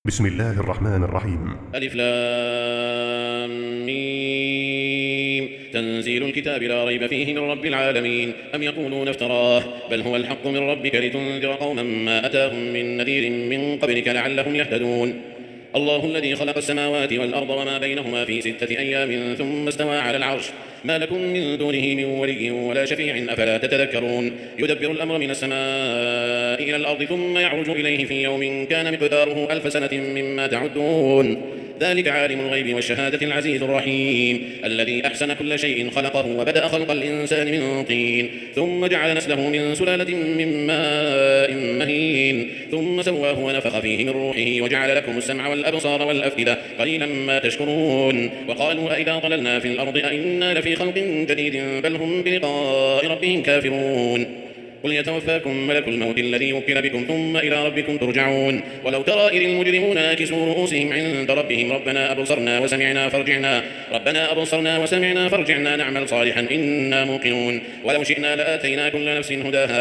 بسم الله الرحمن الرحيم. ألف لام ميم. تنزيل الكتاب لا ريب فيه من رب العالمين. أم يقولون افتراه بل هو الحق من ربك لتنذر قوما ما أتاهم من نذير من قبلك لعلهم يهتدون. الله الذي خلق السماوات والأرض وما بينهما في 6 أيام ثم استوى على العرش ما لكم من دونه من ولي ولا شفيع أفلا تتذكرون. يدبر الأمر من السماء إلى الأرض ثم يعرج إليه في يوم كان مقداره 1000 سنة مما تعدون. ذلك عالم الغيب والشهادة العزيز الرحيم الذي أحسن كل شيء خلقه وبدأ خلق الإنسان من طين ثم جعل نسله من سلالة من ماء مهين ثم سواه ونفخ فيه من روحه وجعل لكم السمع والأبصار والأفئدة قليلا ما تشكرون. وقالوا أئذا ضللنا في الأرض أئنا لفي خلق جديد بل هم بلقاء ربهم كافرون. قل يتوفاكم ملك الموت الذي وكل بكم ثم إلى ربكم ترجعون. ولو ترى إذ المجرمون ناكسوا رؤوسهم عند ربهم ربنا أبصرنا وسمعنا فارجعنا نعمل صالحا إنا موقنون. ولو شئنا لآتينا كل نفس هداها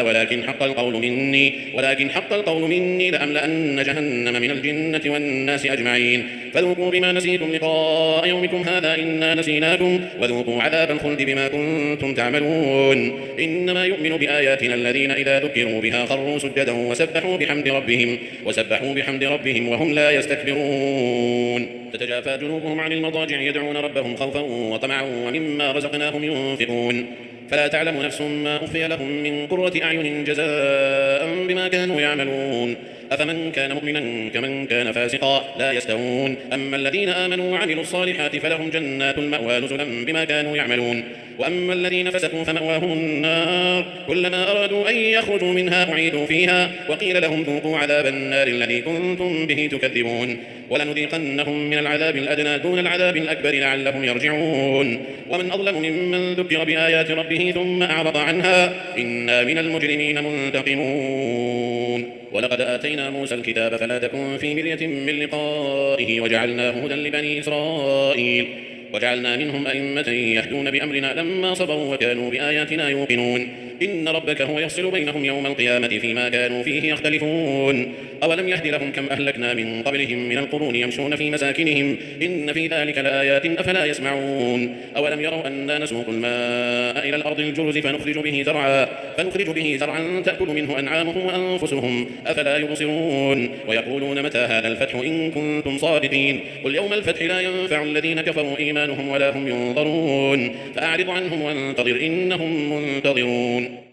ولكن حق القول مني لأملأن جهنم من الجنة والناس أجمعين. فذوقوا بما نسيتم لقاء يومكم هذا إنا نسيناكم وذوقوا عذاب الخلد بما كنتم تعملون. إنما يؤمن بآياتنا الذين إذا ذكروا بها خروا سجدا وسبحوا بحمد ربهم وهم لا يستكبرون. تتجافى جنوبهم عن المضاجع يدعون ربهم خوفا وطمعا ومما رزقناهم ينفقون. فلا تعلم نفس ما أخفي لهم من قرة أعين جزاء بما كانوا يعملون. أفمن كان مؤمنا كمن كان فاسقا لا يستوون. أما الذين آمنوا وعملوا الصالحات فلهم جنات المأوى نزلا بما كانوا يعملون. وأما الذين فسقوا فمأواهم النار كلما أرادوا أن يخرجوا منها أعيدوا فيها وقيل لهم ذوقوا عذاب النار الذي كنتم به تكذبون. ولنذيقنهم من العذاب الأدنى دون العذاب الأكبر لعلهم يرجعون. ومن أظلم ممن ذكر بآيات ربه ثم أعرض عنها إنا من المجرمين منتقمون. ولقد آتينا موسى الكتاب فلا تكن في مرية من لقائه وجعلناه هدى لبني إسرائيل وجعلنا منهم أئمة يهدون بأمرنا لما صبروا وكانوا بآياتنا يوقنون. إن ربك هو يفصل بينهم يوم القيامة فيما كانوا فيه يختلفون. أولم يهد لهم كم أهلكنا من قبلهم من القرون يمشون في مساكنهم إن في ذلك لآيات أفلا يسمعون. أولم يروا أنا نسوق الماء إلى الأرض الجرز فنخرج به زرعا تأكل منه أنعامهم وأنفسهم أفلا يبصرون. ويقولون متى هذا الفتح إن كنتم صادقين قل يوم الفتح لا ينفع الذين كفروا إيمانهم ولا هم ينظرون. فأعرض عنهم وانتظر إنهم منتظرون.